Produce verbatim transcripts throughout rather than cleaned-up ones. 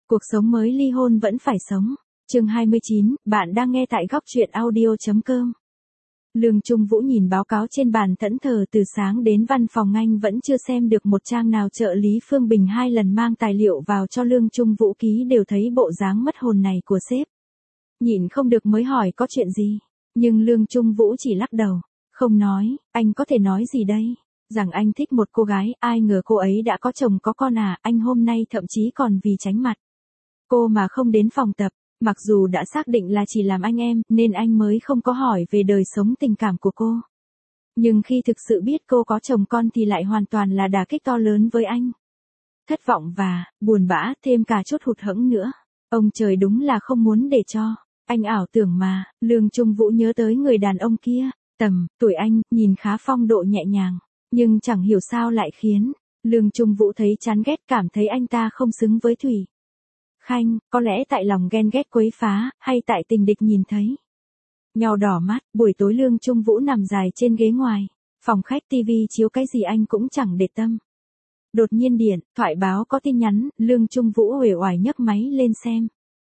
Cuộc sống mới ly hôn vẫn phải sống. Chương hai mươi chín, bạn đang nghe tại góc truyện audio chấm com. Lương Trung Vũ nhìn báo cáo trên bàn thẫn thờ từ sáng đến văn phòng anh vẫn chưa xem được một trang nào. Trợ lý Phương Bình hai lần mang tài liệu vào cho Lương Trung Vũ ký đều thấy bộ dáng mất hồn này của sếp. Nhịn không được mới hỏi có chuyện gì, nhưng Lương Trung Vũ chỉ lắc đầu, không nói. Anh có thể nói gì đây? Rằng anh thích một cô gái, ai ngờ cô ấy đã có chồng có con à, anh hôm nay thậm chí còn vì tránh mặt cô mà không đến phòng tập, mặc dù đã xác định là chỉ làm anh em, nên anh mới không có hỏi về đời sống tình cảm của cô. Nhưng khi thực sự biết cô có chồng con thì lại hoàn toàn là đả kích to lớn với anh. Thất vọng và buồn bã, thêm cả chút hụt hẫng nữa. Ông trời đúng là không muốn để cho anh ảo tưởng mà. Lương Trung Vũ nhớ tới người đàn ông kia, tầm tuổi anh, nhìn khá phong độ nhẹ nhàng, nhưng chẳng hiểu sao lại khiến Lương Trung Vũ thấy chán ghét, cảm thấy anh ta không xứng với Thủy Khanh, có lẽ tại lòng ghen ghét quấy phá, hay tại tình địch nhìn thấy nhau đỏ mắt. Buổi tối Lương Trung Vũ nằm dài trên ghế ngoài phòng khách, tivi chiếu cái gì anh cũng chẳng để tâm. Đột nhiên điện thoại báo có tin nhắn, Lương Trung Vũ uể oải nhấc máy lên xem.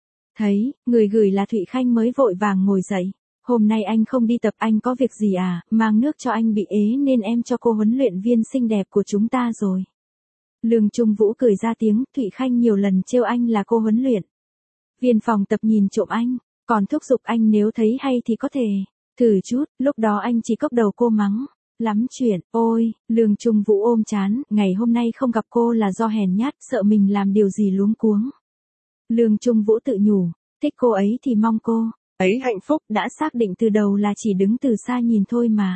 Thấy người gửi là Thủy Khanh mới vội vàng ngồi dậy. Hôm nay anh không đi tập, anh có việc gì à? Mang nước cho anh bị ế nên em cho cô huấn luyện viên xinh đẹp của chúng ta rồi. Lương Trung Vũ cười ra tiếng. Thủy Khanh nhiều lần trêu anh là cô huấn luyện viên phòng tập nhìn trộm anh, còn thúc giục anh nếu thấy hay thì có thể thử chút. Lúc đó anh chỉ cốc đầu cô mắng lắm chuyện. Ôi, Lương Trung Vũ ôm chán, ngày hôm nay không gặp cô là do hèn nhát, sợ mình làm điều gì luống cuống. Lương Trung Vũ tự nhủ, thích cô ấy thì mong cô ấy hạnh phúc, đã xác định từ đầu là chỉ đứng từ xa nhìn thôi mà.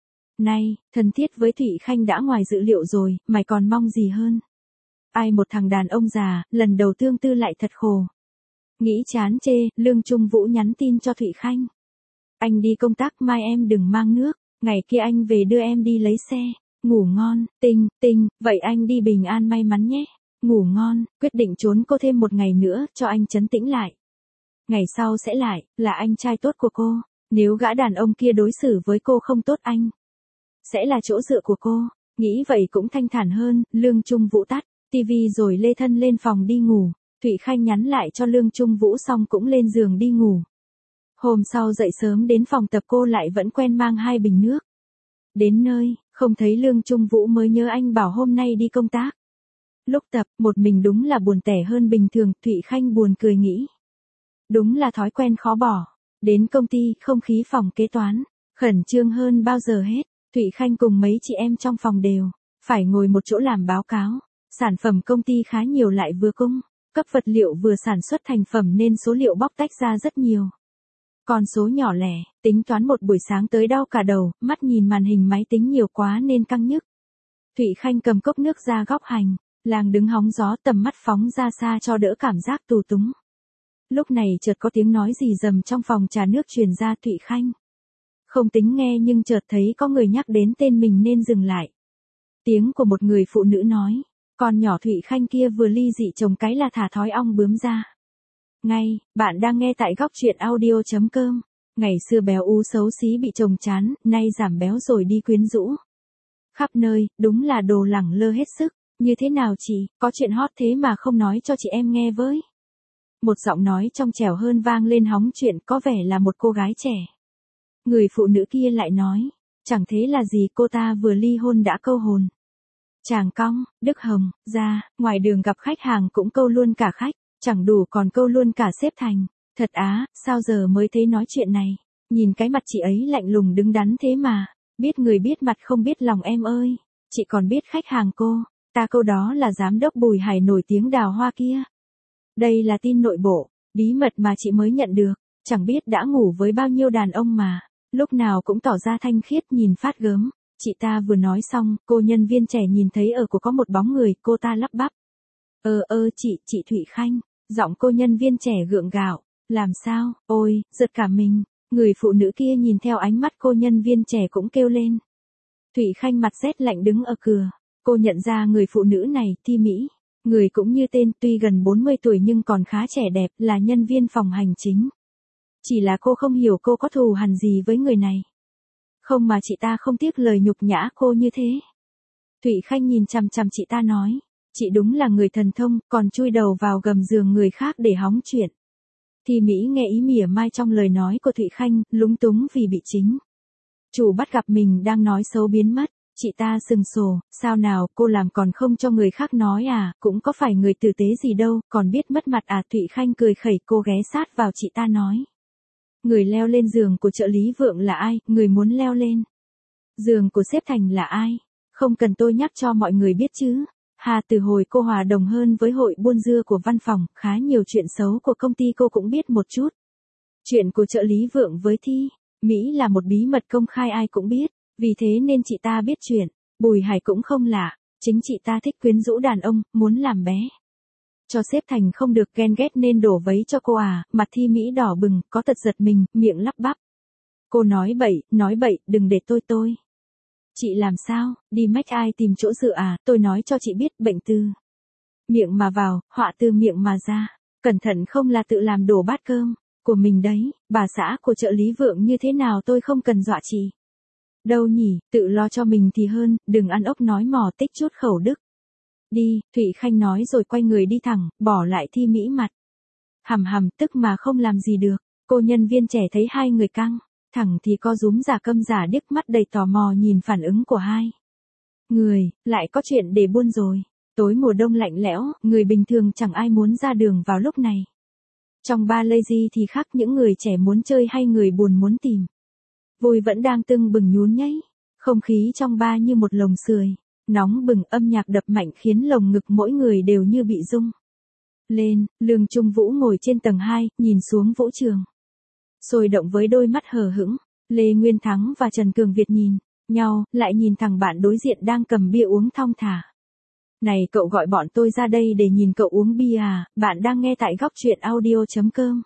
Nay, thân thiết với Thủy Khanh đã ngoài dự liệu rồi, mày còn mong gì hơn? Ai một thằng đàn ông già, lần đầu tương tư lại thật khổ. Nghĩ chán chê, Lương Trung Vũ nhắn tin cho Thủy Khanh. Anh đi công tác, mai em đừng mang nước, ngày kia anh về đưa em đi lấy xe. Ngủ ngon, Tinh, Tinh, vậy anh đi bình an may mắn nhé. Ngủ ngon, quyết định trốn cô thêm một ngày nữa, cho anh trấn tĩnh lại. Ngày sau sẽ lại, là anh trai tốt của cô. Nếu gã đàn ông kia đối xử với cô không tốt, anh sẽ là chỗ dựa của cô. Nghĩ vậy cũng thanh thản hơn. Lương Trung Vũ tắt tivi rồi lê thân lên phòng đi ngủ. Thủy Khanh nhắn lại cho Lương Trung Vũ xong cũng lên giường đi ngủ. Hôm sau dậy sớm đến phòng tập, cô lại vẫn quen mang hai bình nước. Đến nơi, không thấy Lương Trung Vũ mới nhớ anh bảo hôm nay đi công tác. Lúc tập, một mình đúng là buồn tẻ hơn bình thường. Thủy Khanh buồn cười nghĩ, đúng là thói quen khó bỏ. Đến công ty, không khí phòng kế toán khẩn trương hơn bao giờ hết. Thủy Khanh cùng mấy chị em trong phòng đều phải ngồi một chỗ làm báo cáo. Sản phẩm công ty khá nhiều, lại vừa cung cấp vật liệu vừa sản xuất thành phẩm nên số liệu bóc tách ra rất nhiều. Con số nhỏ lẻ, tính toán một buổi sáng tới đau cả đầu, mắt nhìn màn hình máy tính nhiều quá nên căng nhức. Thủy Khanh cầm cốc nước ra góc hành lang đứng hóng gió, tầm mắt phóng ra xa cho đỡ cảm giác tù túng. Lúc này chợt có tiếng nói gì rầm trong phòng trà nước truyền ra. Thủy Khanh không tính nghe nhưng chợt thấy có người nhắc đến tên mình nên dừng lại. Tiếng của một người phụ nữ nói, con nhỏ Thủy Khanh kia vừa ly dị chồng cái là thả thói ong bướm ra. Ngay, bạn đang nghe tại góc truyện audio chấm com. Ngày xưa béo ú xấu xí bị chồng chán, nay giảm béo rồi đi quyến rũ khắp nơi, đúng là đồ lẳng lơ hết sức. Như thế nào chị, có chuyện hot thế mà không nói cho chị em nghe với. Một giọng nói trong trẻo hơn vang lên hóng chuyện, có vẻ là một cô gái trẻ. Người phụ nữ kia lại nói, chẳng thế là gì, cô ta vừa ly hôn đã câu hồn chàng cong. Đức Hồng ra ngoài đường gặp khách hàng cũng câu luôn cả khách, chẳng đủ còn câu luôn cả sếp Thành. Thật á, sao giờ mới thấy nói chuyện này. Nhìn cái mặt chị ấy lạnh lùng đứng đắn thế mà. Biết người biết mặt không biết lòng em ơi. Chị còn biết khách hàng cô ta câu đó là giám đốc Bùi Hải nổi tiếng Đào Hoa kia. Đây là tin nội bộ, bí mật mà chị mới nhận được. Chẳng biết đã ngủ với bao nhiêu đàn ông mà lúc nào cũng tỏ ra thanh khiết, nhìn phát gớm. Chị ta vừa nói xong, cô nhân viên trẻ nhìn thấy ở của có một bóng người, cô ta lắp bắp. Ờ ơ chị, chị Thủy Khanh. Giọng cô nhân viên trẻ gượng gạo. Làm sao, ôi, giật cả mình. Người phụ nữ kia nhìn theo ánh mắt cô nhân viên trẻ cũng kêu lên. Thủy Khanh mặt rét lạnh đứng ở cửa. Cô nhận ra người phụ nữ này, Thi Mỹ. Người cũng như tên, tuy gần bốn mươi tuổi nhưng còn khá trẻ đẹp, là nhân viên phòng hành chính. Chỉ là cô không hiểu cô có thù hằn gì với người này. Không mà chị ta không tiếc lời nhục nhã cô như thế. Thủy Khanh nhìn chằm chằm chị ta nói. Chị đúng là người thần thông, còn chui đầu vào gầm giường người khác để hóng chuyện. Thi Mỹ nghe ý mỉa mai trong lời nói của Thụy Khanh, lúng túng vì bị chính chủ bắt gặp mình đang nói xấu biến mất. Chị ta sừng sồ, sao nào, cô làm còn không cho người khác nói à, cũng có phải người tử tế gì đâu, còn biết mất mặt à. Thụy Khanh cười khẩy, cô ghé sát vào chị ta nói. Người leo lên giường của trợ lý Vượng là ai, người muốn leo lên giường của sếp Thành là ai? Không cần tôi nhắc cho mọi người biết chứ. Hà, từ hồi cô hòa đồng hơn với hội buôn dưa của văn phòng, khá nhiều chuyện xấu của công ty cô cũng biết một chút. Chuyện của trợ lý Vượng với Thi Mỹ là một bí mật công khai ai cũng biết, vì thế nên chị ta biết chuyện. Bùi Hải cũng không lạ, chính chị ta thích quyến rũ đàn ông, muốn làm bé cho sếp Thành không được, ghen ghét nên đổ vấy cho cô à. Mặt Thi Mỹ đỏ bừng, có tật giật mình, miệng lắp bắp. Cô nói bậy, nói bậy, đừng để tôi tôi. Chị làm sao, đi mách ai tìm chỗ dựa à, tôi nói cho chị biết, bệnh từ miệng mà vào, họa từ miệng mà ra. Cẩn thận không là tự làm đổ bát cơm của mình đấy. Bà xã của trợ lý Vượng như thế nào tôi không cần dọa chị đâu nhỉ, tự lo cho mình thì hơn, đừng ăn ốc nói mò, tích chút khẩu đức. Đi, Thụy Khanh nói rồi quay người đi thẳng, bỏ lại Thi Mỹ mặt hầm hầm, tức mà không làm gì được. Cô nhân viên trẻ thấy hai người căng thẳng thì co rúm giả câm giả điếc, mắt đầy tò mò nhìn phản ứng của hai người, lại có chuyện để buôn rồi. Tối mùa đông lạnh lẽo, người bình thường chẳng ai muốn ra đường vào lúc này. Trong ba lazy thì khác, những người trẻ muốn chơi hay người buồn muốn tìm vui vẫn đang tưng bừng nhún nhảy. Không khí trong ba như một lồng sưởi nóng bừng, âm nhạc đập mạnh khiến lồng ngực mỗi người đều như bị rung lên. Lương Trung Vũ ngồi trên tầng hai, nhìn xuống vũ trường sôi động với đôi mắt hờ hững. Lê Nguyên Thắng và Trần Cường Việt nhìn nhau, lại nhìn thằng bạn đối diện đang cầm bia uống thong thả. Này cậu gọi bọn tôi ra đây để nhìn cậu uống bia à, bạn đang nghe tại góc truyện audio chấm com.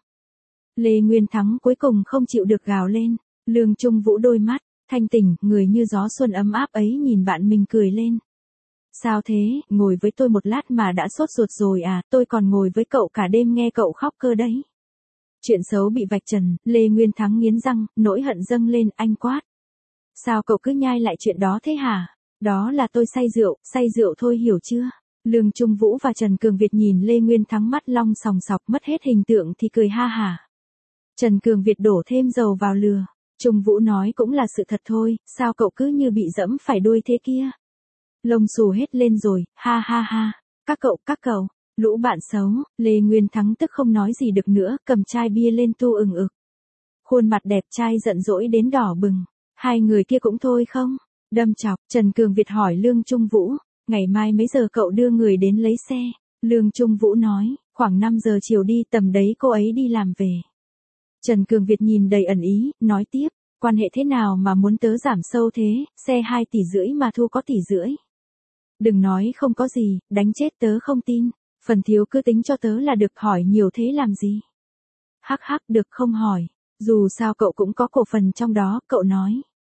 Lê Nguyên Thắng cuối cùng không chịu được gào lên. Lương Trung Vũ đôi mắt thanh tỉnh, người như gió xuân ấm áp ấy nhìn bạn mình cười lên. Sao thế, ngồi với tôi một lát mà đã sốt ruột rồi à, tôi còn ngồi với cậu cả đêm nghe cậu khóc cơ đấy. Chuyện xấu bị vạch trần, Lê Nguyên Thắng nghiến răng, nỗi hận dâng lên, anh quát. Sao cậu cứ nhai lại chuyện đó thế hả? Đó là tôi say rượu, say rượu thôi hiểu chưa? Lương Trung Vũ và Trần Cường Việt nhìn Lê Nguyên Thắng mắt long sòng sọc, mất hết hình tượng thì cười ha hả. Trần Cường Việt đổ thêm dầu vào lửa. Trung Vũ nói cũng là sự thật thôi, sao cậu cứ như bị dẫm phải đuôi thế kia? Lông xù hết lên rồi, ha ha ha. Các cậu, các cậu. Lũ bạn xấu. Lê Nguyên Thắng tức không nói gì được nữa, cầm chai bia lên tu ừng ực. Khuôn mặt đẹp trai giận dỗi đến đỏ bừng. Hai người kia cũng thôi không? Đâm chọc. Trần Cường Việt hỏi Lương Trung Vũ, ngày mai mấy giờ cậu đưa người đến lấy xe? Lương Trung Vũ nói, khoảng năm giờ chiều đi, tầm đấy cô ấy đi làm về. Trần Cường Việt nhìn đầy ẩn ý, nói tiếp, quan hệ thế nào mà muốn tớ giảm sâu thế, xe hai tỷ rưỡi mà thu có tỷ rưỡi. Đừng nói không có gì, đánh chết tớ không tin, phần thiếu cứ tính cho tớ là được, hỏi nhiều thế làm gì. Hắc hắc, được không hỏi, dù sao cậu cũng có cổ phần trong đó, cậu nói.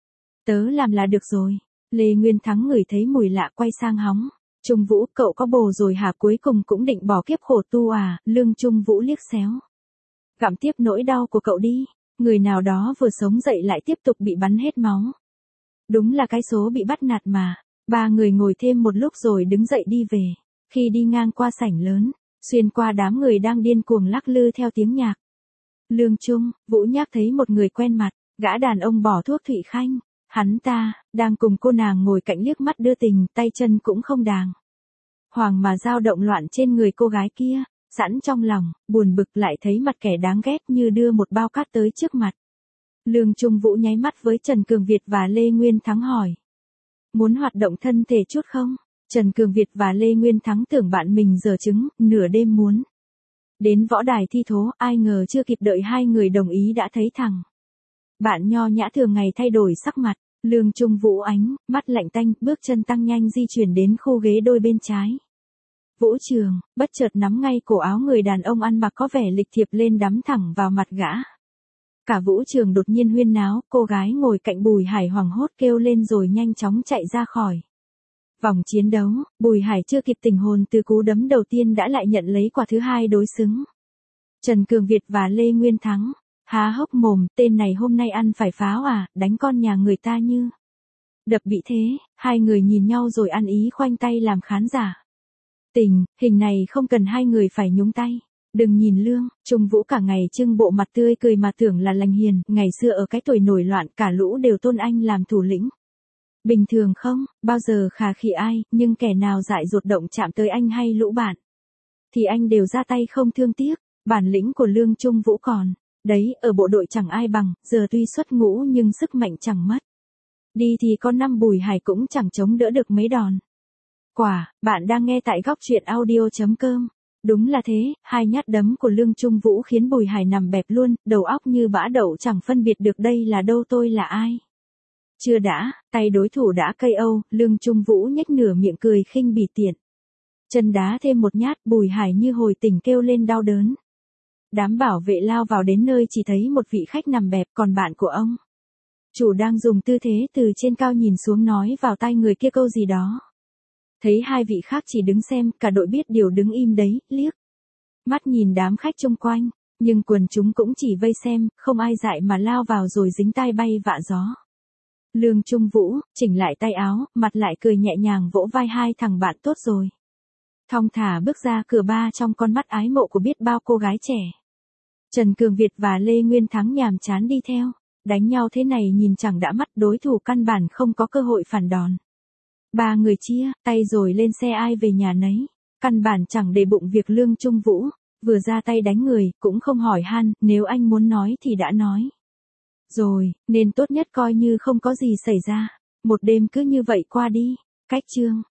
Tớ làm là được rồi. Lê Nguyên Thắng ngửi thấy mùi lạ quay sang hóng. Trung Vũ, cậu có bồ rồi hả, cuối cùng cũng định bỏ kiếp khổ tu à? Lương Trung Vũ liếc xéo. Gặm tiếp nỗi đau của cậu đi. Người nào đó vừa sống dậy lại tiếp tục bị bắn hết máu. Đúng là cái số bị bắt nạt mà. Ba người ngồi thêm một lúc rồi đứng dậy đi về. Khi đi ngang qua sảnh lớn, xuyên qua đám người đang điên cuồng lắc lư theo tiếng nhạc, Lương Trung Vũ nhắc thấy một người quen mặt, gã đàn ông bỏ thuốc Thụy Khanh. Hắn ta đang cùng cô nàng ngồi cạnh liếc mắt đưa tình, tay chân cũng không đàng hoàng mà dao động loạn trên người cô gái kia. Sẵn trong lòng buồn bực lại thấy mặt kẻ đáng ghét như đưa một bao cát tới trước mặt. Lương Trung Vũ nháy mắt với Trần Cường Việt và Lê Nguyên Thắng hỏi, muốn hoạt động thân thể chút không? Trần Cường Việt và Lê Nguyên Thắng tưởng bạn mình giở trứng, nửa đêm muốn đến võ đài thi thố, ai ngờ chưa kịp đợi hai người đồng ý đã thấy thằng bạn nho nhã thường ngày thay đổi sắc mặt. Lương Trung Vũ ánh mắt lạnh tanh, bước chân tăng nhanh di chuyển đến khu ghế đôi bên trái vũ trường, bất chợt nắm ngay cổ áo người đàn ông ăn mặc có vẻ lịch thiệp lên, đắm thẳng vào mặt gã. Cả vũ trường đột nhiên huyên náo, cô gái ngồi cạnh Bùi Hải hoảng hốt kêu lên rồi nhanh chóng chạy ra khỏi vòng chiến đấu. Bùi Hải chưa kịp tỉnh hồn từ cú đấm đầu tiên đã lại nhận lấy quả thứ hai đối xứng. Trần Cường Việt và Lê Nguyên Thắng há hốc mồm, tên này hôm nay ăn phải pháo à, đánh con nhà người ta như đập bị thế. Hai người nhìn nhau rồi ăn ý khoanh tay làm khán giả. Tình, hình này không cần hai người phải nhúng tay. Đừng nhìn Lương Trung Vũ cả ngày trưng bộ mặt tươi cười mà tưởng là lành hiền, ngày xưa ở cái tuổi nổi loạn cả lũ đều tôn anh làm thủ lĩnh. Bình thường không, bao giờ khà khị ai, nhưng kẻ nào dại dột động chạm tới anh hay lũ bạn, thì anh đều ra tay không thương tiếc. Bản lĩnh của Lương Trung Vũ còn. Đấy, ở bộ đội chẳng ai bằng, giờ tuy xuất ngũ nhưng sức mạnh chẳng mất. Đi thì con năm Bùi Hải cũng chẳng chống đỡ được mấy đòn. Quả, bạn đang nghe tại góc truyện audio.com. Đúng là thế, hai nhát đấm của Lương Trung Vũ khiến Bùi Hải nằm bẹp luôn, đầu óc như bã đậu chẳng phân biệt được đây là đâu tôi là ai. Chưa đã, tay đối thủ đã ca o, Lương Trung Vũ nhếch nửa miệng cười khinh bỉ tiện. Chân đá thêm một nhát, Bùi Hải như hồi tỉnh kêu lên đau đớn. Đám bảo vệ lao vào đến nơi chỉ thấy một vị khách nằm bẹp, còn bạn của ông chủ đang dùng tư thế từ trên cao nhìn xuống nói vào tai người kia câu gì đó. Thấy hai vị khác chỉ đứng xem, cả đội biết điều đứng im đấy, liếc mắt nhìn đám khách chung quanh, nhưng quần chúng cũng chỉ vây xem, không ai dại mà lao vào rồi dính tai bay vạ gió. Lương Trung Vũ chỉnh lại tay áo, mặt lại cười nhẹ nhàng vỗ vai hai thằng bạn tốt rồi thong thả bước ra cửa ba trong con mắt ái mộ của biết bao cô gái trẻ. Trần Cường Việt và Lê Nguyên Thắng nhàm chán đi theo. Đánh nhau thế này nhìn chẳng đã mắt, đối thủ căn bản không có cơ hội phản đòn. Ba người chia tay rồi lên xe ai về nhà nấy. Căn bản chẳng để bụng việc Lương Trung Vũ vừa ra tay đánh người, cũng không hỏi han, nếu anh muốn nói thì đã nói rồi, nên tốt nhất coi như không có gì xảy ra. Một đêm cứ như vậy qua đi. Cách chương